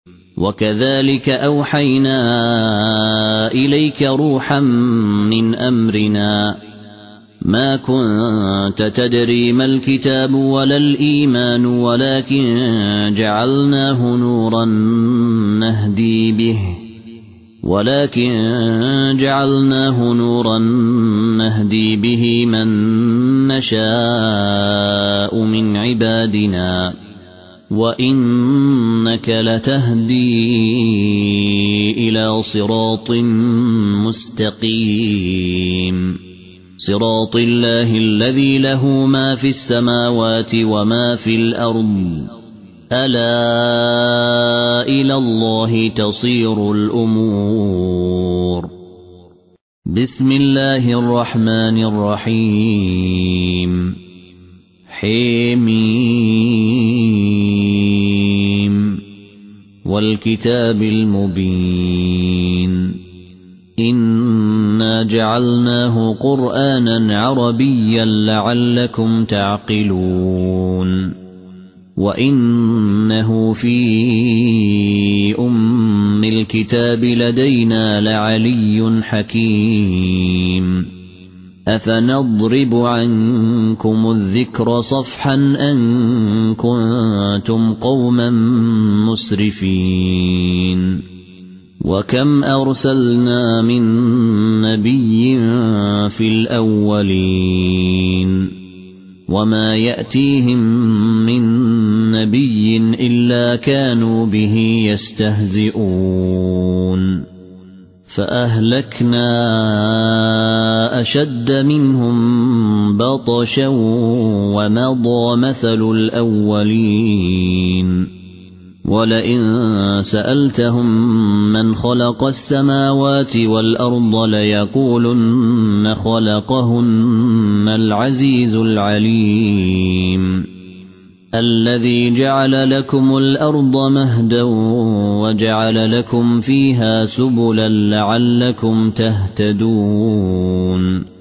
وكذلك أوحينا إليك روحا من أمرنا ما كنت تدري ما الكتاب ولا الإيمان ولكن جعلناه نورا نهدي به من نشاء من عبادنا وإنك لتهدي إلى صراط مستقيم صراط الله الذي له ما في السماوات وما في الأرض ألا إلى الله تصير الأمور بسم الله الرحمن الرحيم حميم والكتاب المبين إنا جعلناه قرآنا عربيا لعلكم تعقلون وإنه في أم الكتاب لدينا لعلي حكيم أفنضرب عنكم الذكر صفحا أن كنتم قوما مسرفين وكم أرسلنا من نبي في الأولين وما يأتيهم من نبي إلا كانوا به يستهزئون فأهلكنا أشد منهم بطشا ومضى مثل الأولين ولئن سألتهم من خلق السماوات والأرض ليقولن خلقهن العزيز العليم الذي جعل لكم الأرض مهدا وجعل لكم فيها سبلا لعلكم تهتدون